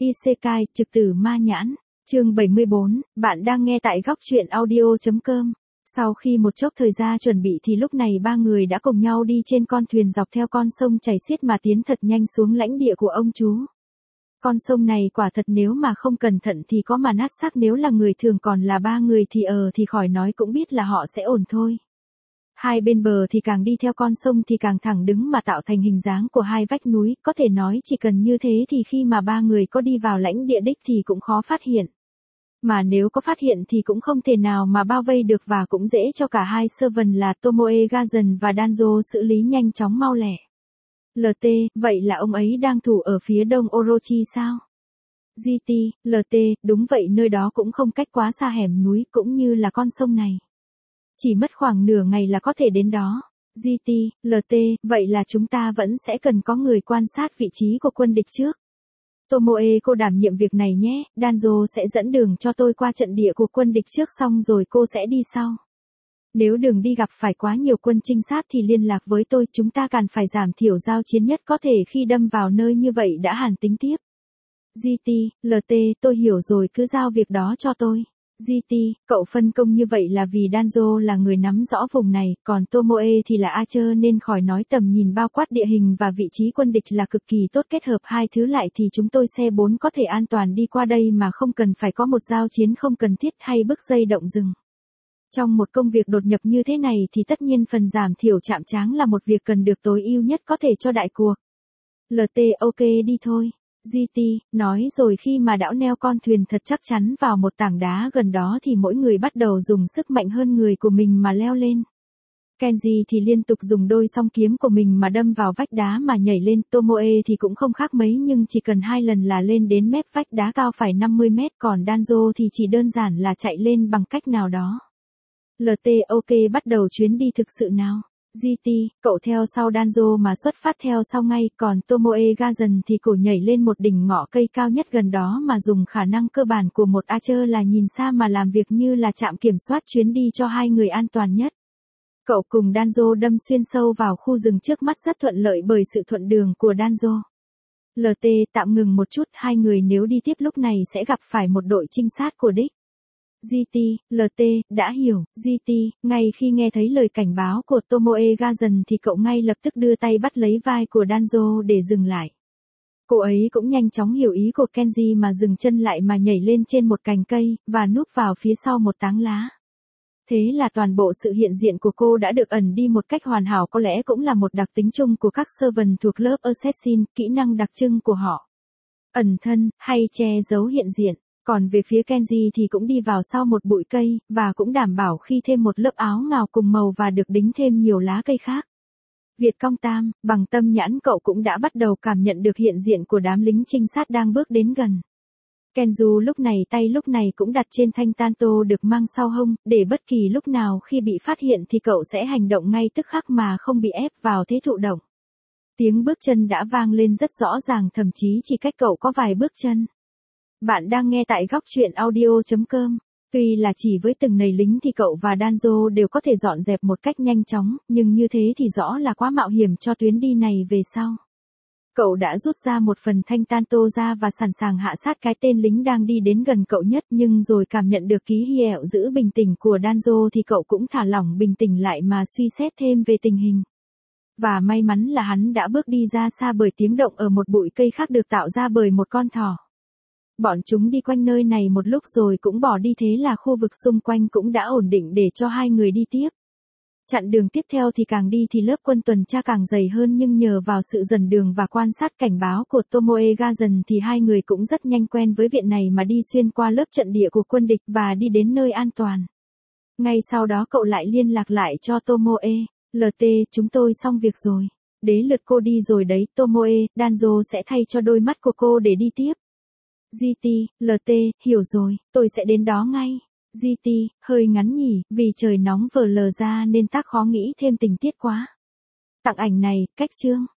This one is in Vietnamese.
Isekai, trực tử ma nhãn. Chương 74, bạn đang nghe tại góc truyện audio.com. Sau khi một chốc thời gian chuẩn bị thì lúc này ba người đã cùng nhau đi trên con thuyền dọc theo con sông chảy xiết mà tiến thật nhanh xuống lãnh địa của ông chú. Con sông này quả thật nếu mà không cẩn thận thì có mà nát xác, nếu là người thường còn là ba người thì khỏi nói cũng biết là họ sẽ ổn thôi. Hai bên bờ thì càng đi theo con sông thì càng thẳng đứng mà tạo thành hình dáng của hai vách núi, có thể nói chỉ cần như thế thì khi mà ba người có đi vào lãnh địa đích thì cũng khó phát hiện. Mà nếu có phát hiện thì cũng không thể nào mà bao vây được và cũng dễ cho cả hai servant là Tomoe Gazen và Danzo xử lý nhanh chóng mau lẹ. LT, vậy là ông ấy đang thủ ở phía đông Orochi sao? GT, LT, đúng vậy, nơi đó cũng không cách quá xa hẻm núi cũng như là con sông này. Chỉ mất khoảng nửa ngày là có thể đến đó. GT, LT, vậy là chúng ta vẫn sẽ cần có người quan sát vị trí của quân địch trước. Tomoe, cô đảm nhiệm việc này nhé, Danzo sẽ dẫn đường cho tôi qua trận địa của quân địch trước, xong rồi cô sẽ đi sau. Nếu đường đi gặp phải quá nhiều quân trinh sát thì liên lạc với tôi, chúng ta cần phải giảm thiểu giao chiến nhất có thể khi đâm vào nơi như vậy đã hàn tính tiếp. GT, LT, tôi hiểu rồi, cứ giao việc đó cho tôi. GT, cậu phân công như vậy là vì Danzo là người nắm rõ vùng này, còn Tomoe thì là Archer nên khỏi nói, tầm nhìn bao quát địa hình và vị trí quân địch là cực kỳ tốt, kết hợp hai thứ lại thì chúng tôi xe 4 có thể an toàn đi qua đây mà không cần phải có một giao chiến không cần thiết hay bức dây động rừng. Trong một công việc đột nhập như thế này thì tất nhiên phần giảm thiểu chạm trán là một việc cần được tối ưu nhất có thể cho đại cuộc. LT, ok đi thôi. GT, nói rồi khi mà đảo neo con thuyền thật chắc chắn vào một tảng đá gần đó thì mỗi người bắt đầu dùng sức mạnh hơn người của mình mà leo lên. Kenji thì liên tục dùng đôi song kiếm của mình mà đâm vào vách đá mà nhảy lên, Tomoe thì cũng không khác mấy nhưng chỉ cần 2 lần là lên đến mép vách đá cao phải 50 mét, còn Danzo thì chỉ đơn giản là chạy lên bằng cách nào đó. LT, ok, bắt đầu chuyến đi thực sự nào. GT, cậu theo sau Danzo mà xuất phát theo sau ngay, còn Tomoe Gazen thì cổ nhảy lên một đỉnh ngọn cây cao nhất gần đó mà dùng khả năng cơ bản của một Archer là nhìn xa mà làm việc như là trạm kiểm soát chuyến đi cho hai người an toàn nhất. Cậu cùng Danzo đâm xuyên sâu vào khu rừng trước mắt rất thuận lợi bởi sự thuận đường của Danzo. LT, tạm ngừng một chút, hai người nếu đi tiếp lúc này sẽ gặp phải một đội trinh sát của địch. GT, LT, đã hiểu. GT, ngay khi nghe thấy lời cảnh báo của Tomoe Gazen thì cậu ngay lập tức đưa tay bắt lấy vai của Danzo để dừng lại. Cô ấy cũng nhanh chóng hiểu ý của Kenji mà dừng chân lại mà nhảy lên trên một cành cây, và núp vào phía sau một táng lá. Thế là toàn bộ sự hiện diện của cô đã được ẩn đi một cách hoàn hảo, có lẽ cũng là một đặc tính chung của các servant thuộc lớp Assassin, kỹ năng đặc trưng của họ. Ẩn thân, hay che giấu hiện diện. Còn về phía Kenji thì cũng đi vào sau một bụi cây, và cũng đảm bảo khi thêm một lớp áo ngào cùng màu và được đính thêm nhiều lá cây khác. Việt Công Tam, bằng tâm nhãn cậu cũng đã bắt đầu cảm nhận được hiện diện của đám lính trinh sát đang bước đến gần. Kenju lúc này tay lúc này cũng đặt trên thanh tanto được mang sau hông, để bất kỳ lúc nào khi bị phát hiện thì cậu sẽ hành động ngay tức khắc mà không bị ép vào thế thụ động. Tiếng bước chân đã vang lên rất rõ ràng, thậm chí chỉ cách cậu có vài bước chân. Bạn đang nghe tại góc truyện audio.com. Tuy là chỉ với từng nầy lính thì cậu và Danzo đều có thể dọn dẹp một cách nhanh chóng, nhưng như thế thì rõ là quá mạo hiểm cho tuyến đi này về sau. Cậu đã rút ra một phần thanh tanto ra và sẵn sàng hạ sát cái tên lính đang đi đến gần cậu nhất, nhưng rồi cảm nhận được ký hiệu giữ bình tĩnh của Danzo thì cậu cũng thả lỏng bình tĩnh lại mà suy xét thêm về tình hình. Và may mắn là hắn đã bước đi ra xa bởi tiếng động ở một bụi cây khác được tạo ra bởi một con thỏ. Bọn chúng đi quanh nơi này một lúc rồi cũng bỏ đi, thế là khu vực xung quanh cũng đã ổn định để cho hai người đi tiếp. Chặng đường tiếp theo thì càng đi thì lớp quân tuần tra càng dày hơn, nhưng nhờ vào sự dần đường và quan sát cảnh báo của Tomoe Gazen thì hai người cũng rất nhanh quen với viện này mà đi xuyên qua lớp trận địa của quân địch và đi đến nơi an toàn. Ngay sau đó cậu lại liên lạc lại cho Tomoe. LT, chúng tôi xong việc rồi. Đến lượt cô đi rồi đấy, Tomoe, Danzo sẽ thay cho đôi mắt của cô để đi tiếp. GT, LT, hiểu rồi, tôi sẽ đến đó ngay. GT, hơi ngắn nhỉ, vì trời nóng vờ lờ ra nên tác khó nghĩ thêm tình tiết quá. Tặng ảnh này, cách chương.